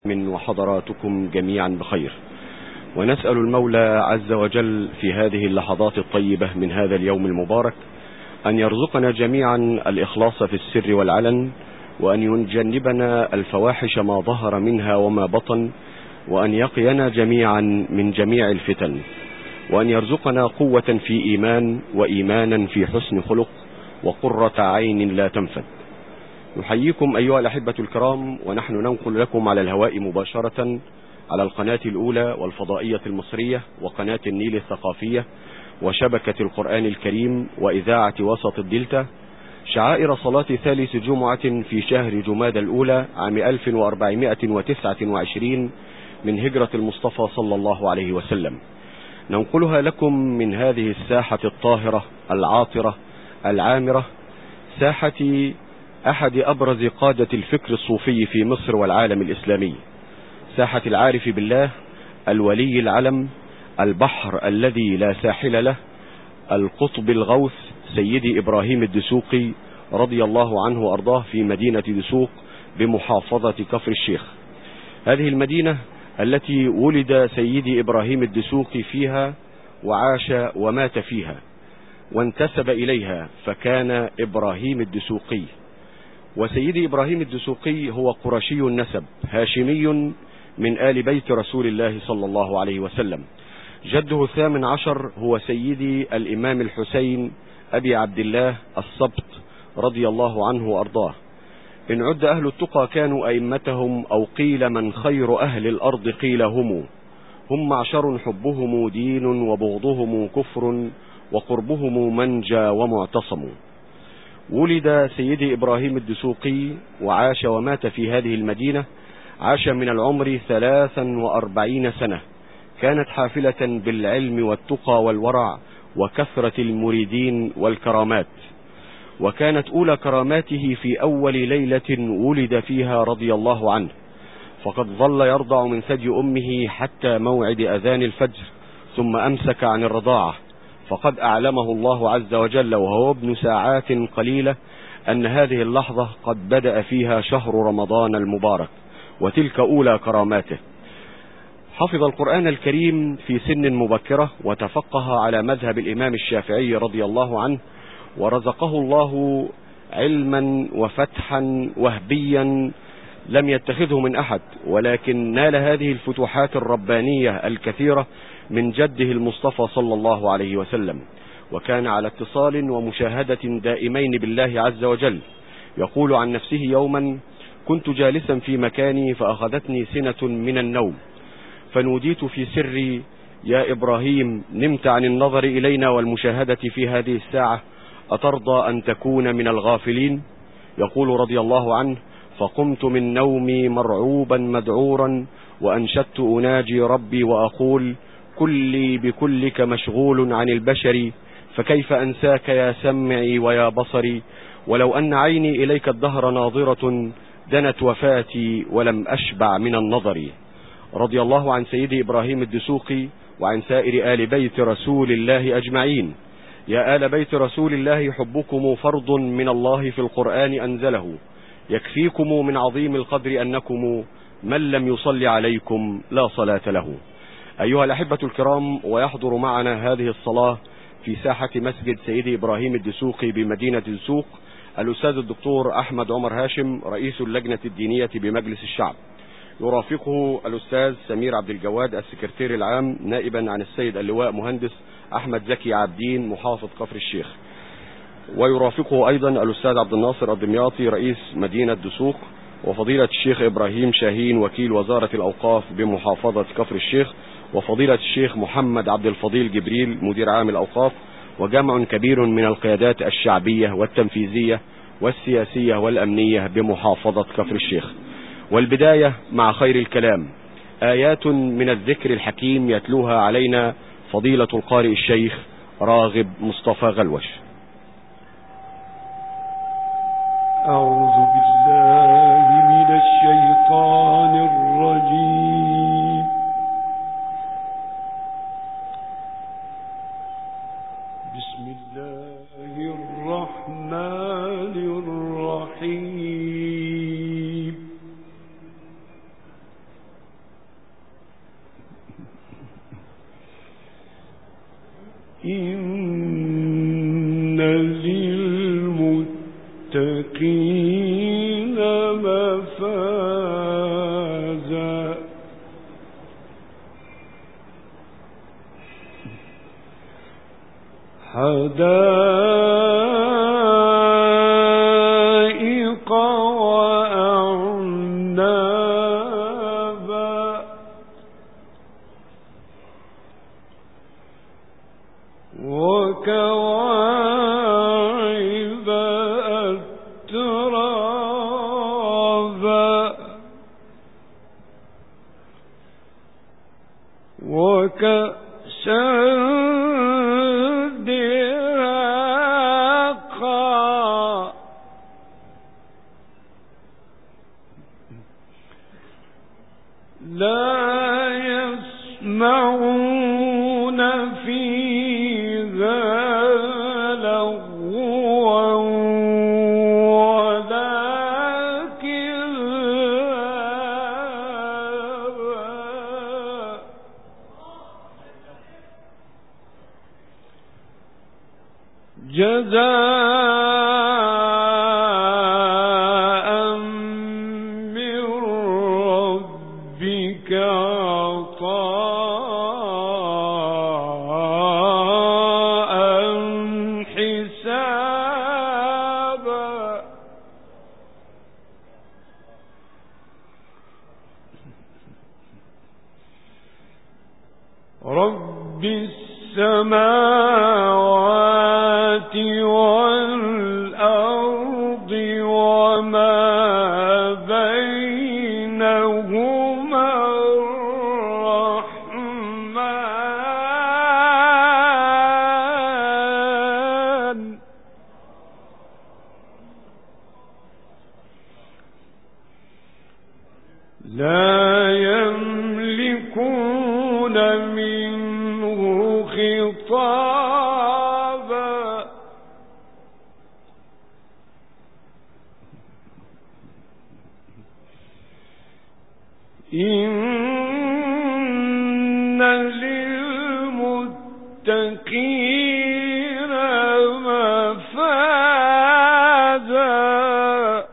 من وحضراتكم جميعا بخير، ونسأل المولى عز وجل في هذه اللحظات الطيبة من هذا اليوم المبارك أن يرزقنا جميعا الإخلاص في السر والعلن، وأن يجنبنا الفواحش ما ظهر منها وما بطن، وأن يقينا جميعا من جميع الفتن، وأن يرزقنا قوة في إيمان وإيمانا في حسن خلق وقرة عين لا تنفد. نحييكم أيها الأحبة الكرام، ونحن ننقل لكم على الهواء مباشرة على القناة الأولى والفضائية المصرية وقناة النيل الثقافية وشبكة القرآن الكريم وإذاعة وسط الدلتا شعائر صلاة ثالث جمعة في شهر جمادى الأولى عام 1429 من هجرة المصطفى صلى الله عليه وسلم. ننقلها لكم من هذه الساحة الطاهرة العاطرة العامرة، ساحة أحد أبرز قادة الفكر الصوفي في مصر والعالم الإسلامي، ساحة العارف بالله الولي العلم البحر الذي لا ساحل له، القطب الغوث سيدي إبراهيم الدسوقي رضي الله عنه وأرضاه في مدينة دسوق بمحافظة كفر الشيخ. هذه المدينة التي ولد سيدي إبراهيم الدسوقي فيها وعاش ومات فيها وانتسب إليها، فكان إبراهيم الدسوقي. وسيدي إبراهيم الدسوقي هو قرشي النسب هاشمي من آل بيت رسول الله صلى الله عليه وسلم. جده الثامن عشر هو سيدي الإمام الحسين أبي عبد الله السبط رضي الله عنه وأرضاه. إن عد أهل التقى كانوا أئمتهم، أو قيل من خير أهل الأرض قيل هم معشر حبهم دين وبغضهم كفر وقربهم منجى ومعتصم. ولد سيدي إبراهيم الدسوقي وعاش ومات في هذه المدينة، عاش من العمر 43 سنة، كانت حافلة بالعلم والتقى والورع وكثرة المريدين والكرامات. وكانت أولى كراماته في أول ليلة ولد فيها رضي الله عنه، فقد ظل يرضع من ثدي أمه حتى موعد أذان الفجر، ثم أمسك عن الرضاعة، فقد أعلمه الله عز وجل وهو ابن ساعات قليلة أن هذه اللحظة قد بدأ فيها شهر رمضان المبارك، وتلك أولى كراماته. حفظ القرآن الكريم في سن مبكرة، وتفقه على مذهب الإمام الشافعي رضي الله عنه، ورزقه الله علما وفتحا وهبيا لم يتخذه من أحد، ولكن نال هذه الفتوحات الربانية الكثيرة من جده المصطفى صلى الله عليه وسلم، وكان على اتصال ومشاهدة دائمين بالله عز وجل. يقول عن نفسه يوما: كنت جالسا في مكاني فأخذتني سنة من النوم، فنوديت في سري: يا إبراهيم، نمت عن النظر إلينا والمشاهدة في هذه الساعة، أترضى أن تكون من الغافلين؟ يقول رضي الله عنه: فقمت من نومي مرعوبا مدعورا، وأنشدت أناجي ربي وأقول: كلي بكلك مشغول عن البشر، فكيف أنساك يا سمعي ويا بصري، ولو أن عيني إليك الدهر ناظرة، دنت وفاتي ولم أشبع من النظر. رضي الله عن سيدي إبراهيم الدسوقي وعن سائر آل بيت رسول الله أجمعين. يا آل بيت رسول الله، حبكم فرض من الله في القرآن أنزله، يكفيكم من عظيم القدر أنكم من لم يصلي عليكم لا صلاة له. أيها الأحبة الكرام، ويحضر معنا هذه الصلاة في ساحة مسجد سيدي إبراهيم الدسوقي بمدينة دسوق الأستاذ الدكتور أحمد عمر هاشم، رئيس اللجنة الدينية بمجلس الشعب. يرافقه الأستاذ سمير عبد الجواد السكرتير العام نائبا عن السيد اللواء مهندس أحمد زكي عابدين محافظ كفر الشيخ. ويرافقه أيضا الأستاذ عبد الناصر الدمياطي رئيس مدينة دسوق، وفضيلة الشيخ إبراهيم شاهين وكيل وزارة الأوقاف بمحافظة كفر الشيخ، وفضيلة الشيخ محمد عبد الفضيل جبريل مدير عام الأوقاف، وجمع كبير من القيادات الشعبية والتنفيذية والسياسية والأمنية بمحافظة كفر الشيخ. والبداية مع خير الكلام، آيات من الذكر الحكيم يتلوها علينا فضيلة القارئ الشيخ راغب مصطفى غلوش. أعوذ بالله من الشيطان الرجيم. بسم الله الرحمن الرحيم. للمتقين مفازا حدائق وأعنابا وكواعب أترابا وكأسا دهاقا لا يسمعون فيها لغوا ولا كذابا جزاء من ربك عطاء حسابا رب السماوات والأرض وما بينهما الرحمن لا يملكون منه خطابا إن للمتقين مفازا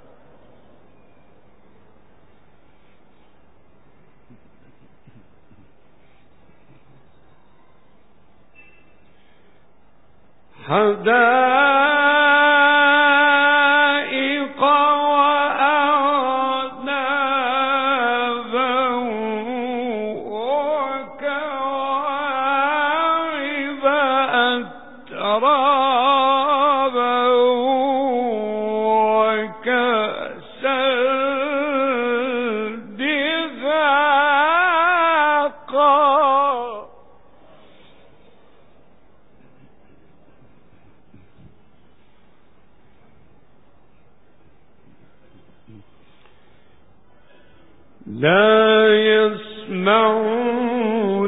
حدائق وأعنابا وكواعب أترابا وكأسا دهاقا لا يسمعون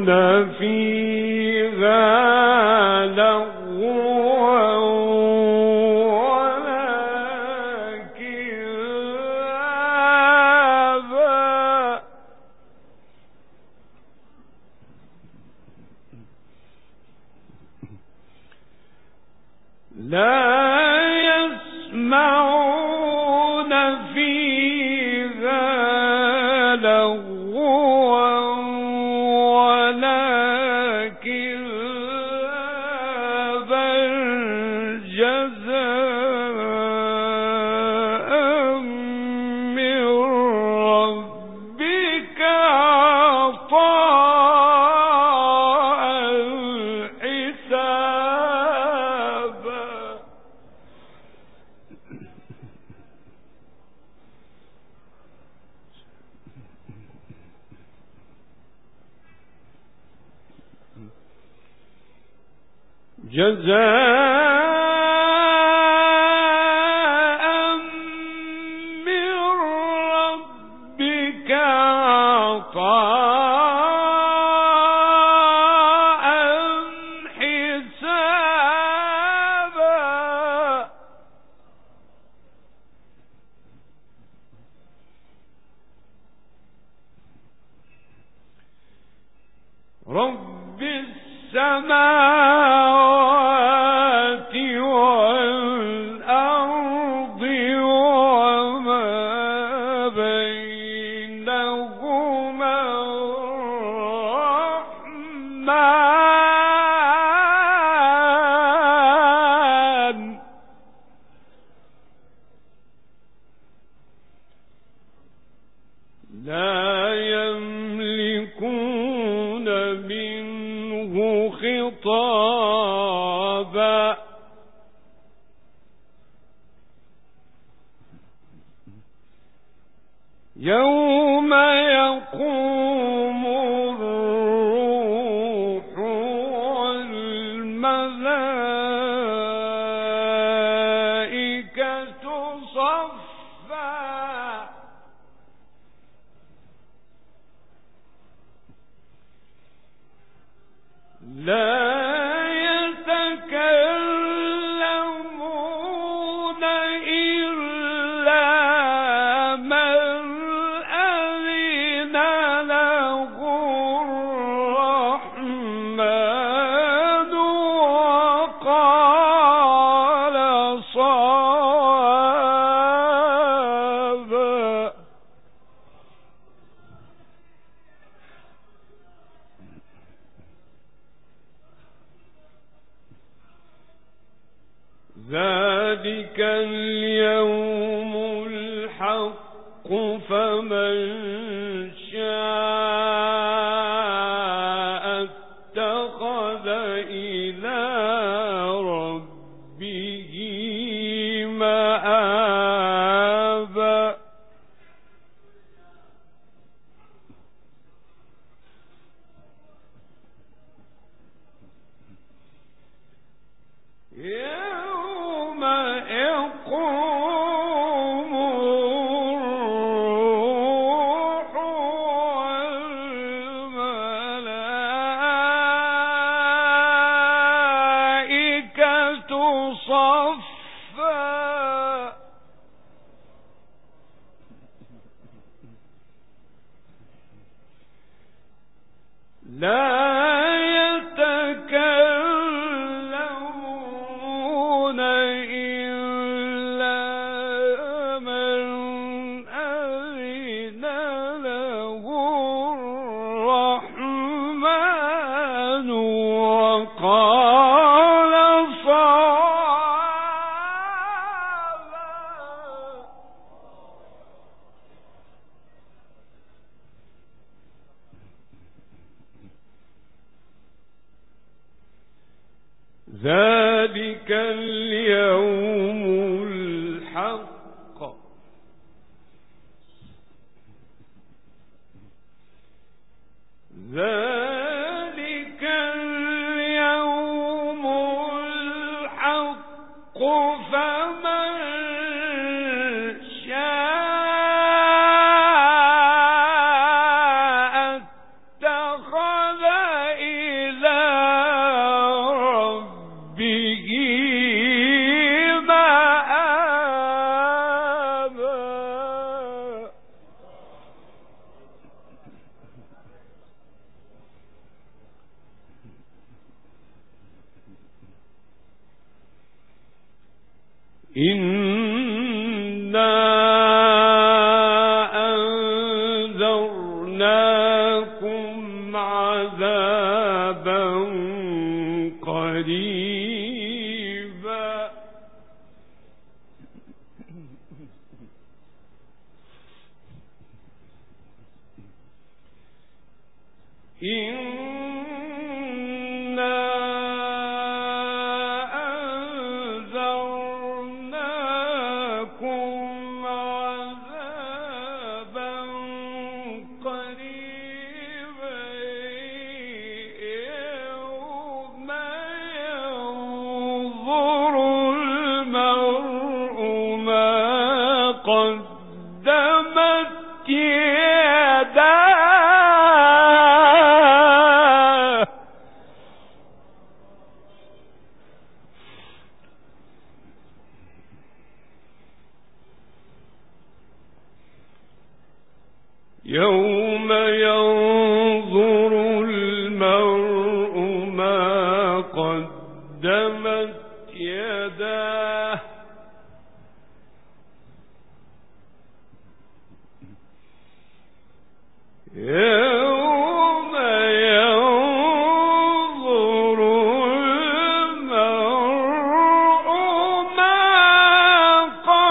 فيها لغوا ولا كذابا لا يسمعون فيها لغوا ولا كذابا جزاء من ربك عطاء حسابا جزاء من ربك عطاء حسابا رب السماوات والأرض يوم يقوم الروح والملائكة صفا لا يتكلمون إلا من أذن له الرحمن وقال صوابا. ذلك اليوم الحق فمن شاء اتخذ إلى ربه مآبا. يوم يقوم الروح والملائكة صفا لا يتكلمون إلا من أذن له الرحمن وقال صوابا. ذلك اليوم الحق ذلك اليوم الحق فمن شاء اتخذ إلى ربه مآبا. إنا أنذرناكم عذابا قريبا إنا أنذرناكم عذابا قريبا يوم ينظر المرء ما قدمت يداه يوم ينظر المرء ما قدمت يداه يوم ينظر المرء ما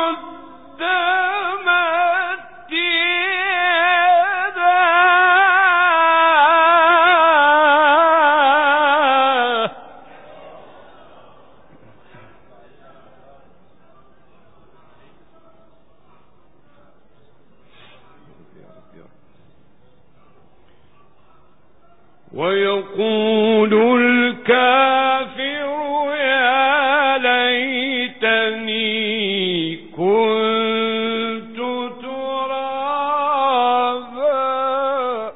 قدمت يداه ويقول الكافر يا ليتني كنت ترابا.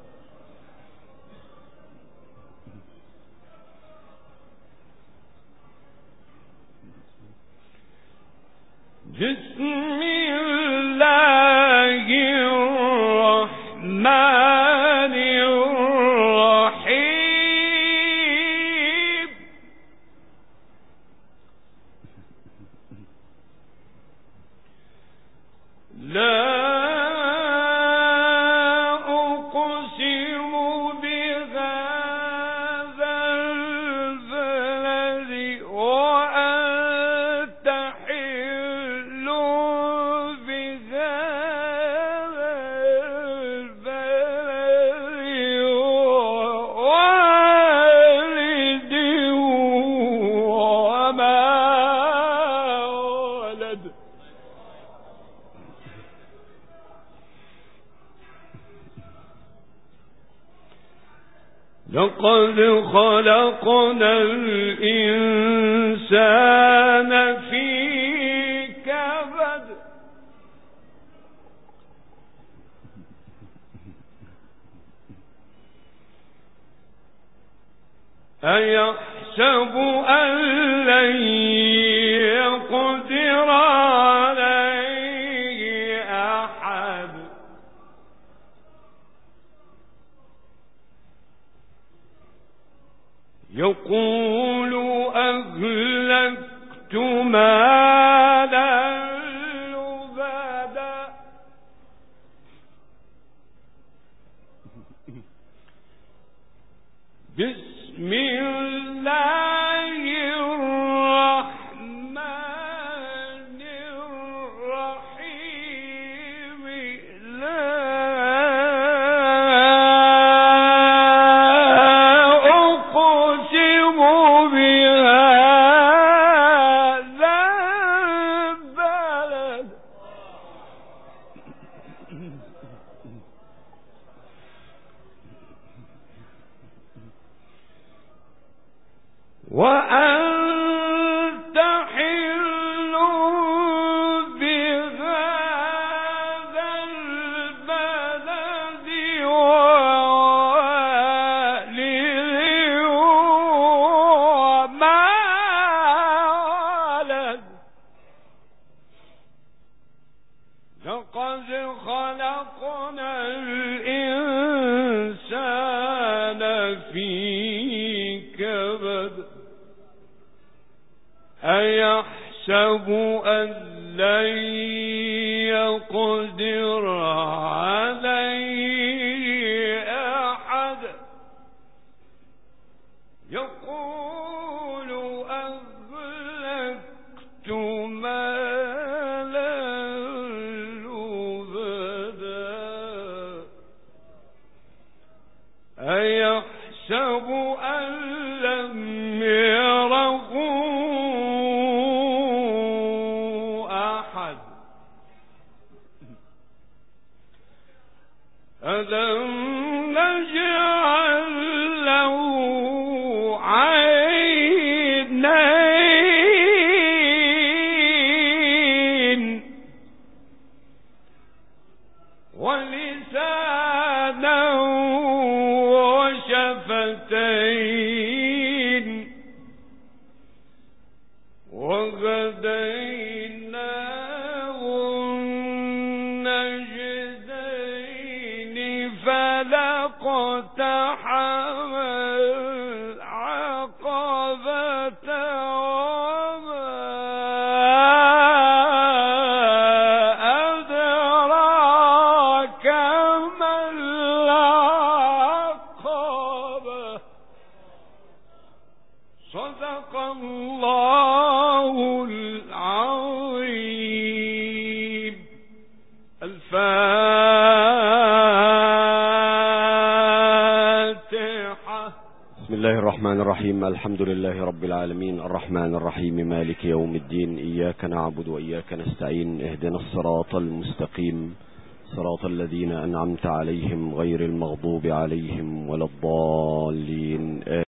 بسم الله الرحمن الرحيم. لا أقسم بهذا البلد وأنت حل بهذا البلد ووالد وما ولد. لقد خلقنا الإنسان في كبد. أيحسب أن لن يقدر عليه أحد. يقول أهلكت مالا لبدا. بسم الله الرحمن الرحيم. لا أقسم بهذا البلد وأنت حل بهذا البلد ووالد وما ولد. لقد خلقنا الإنسان في كبد. أيحسب أن لن يقدر عليه أحد. يقول أهلكت مالا لبدا. أيحسب أن لم يره أحد. ألم نجعل له عينين ولسانا وشفتين وهديناه النجدين فلاقتحم العقبة وما أدراك ما العقبة. صدق الله العظيم. الفاتحة. بسم الله الرحمن الرحيم. الحمد لله رب العالمين الرحمن الرحيم مالك يوم الدين. إياك نعبد وإياك نستعين. اهدنا الصراط المستقيم صراط الذين أنعمت عليهم غير المغضوب عليهم ولا الضالين.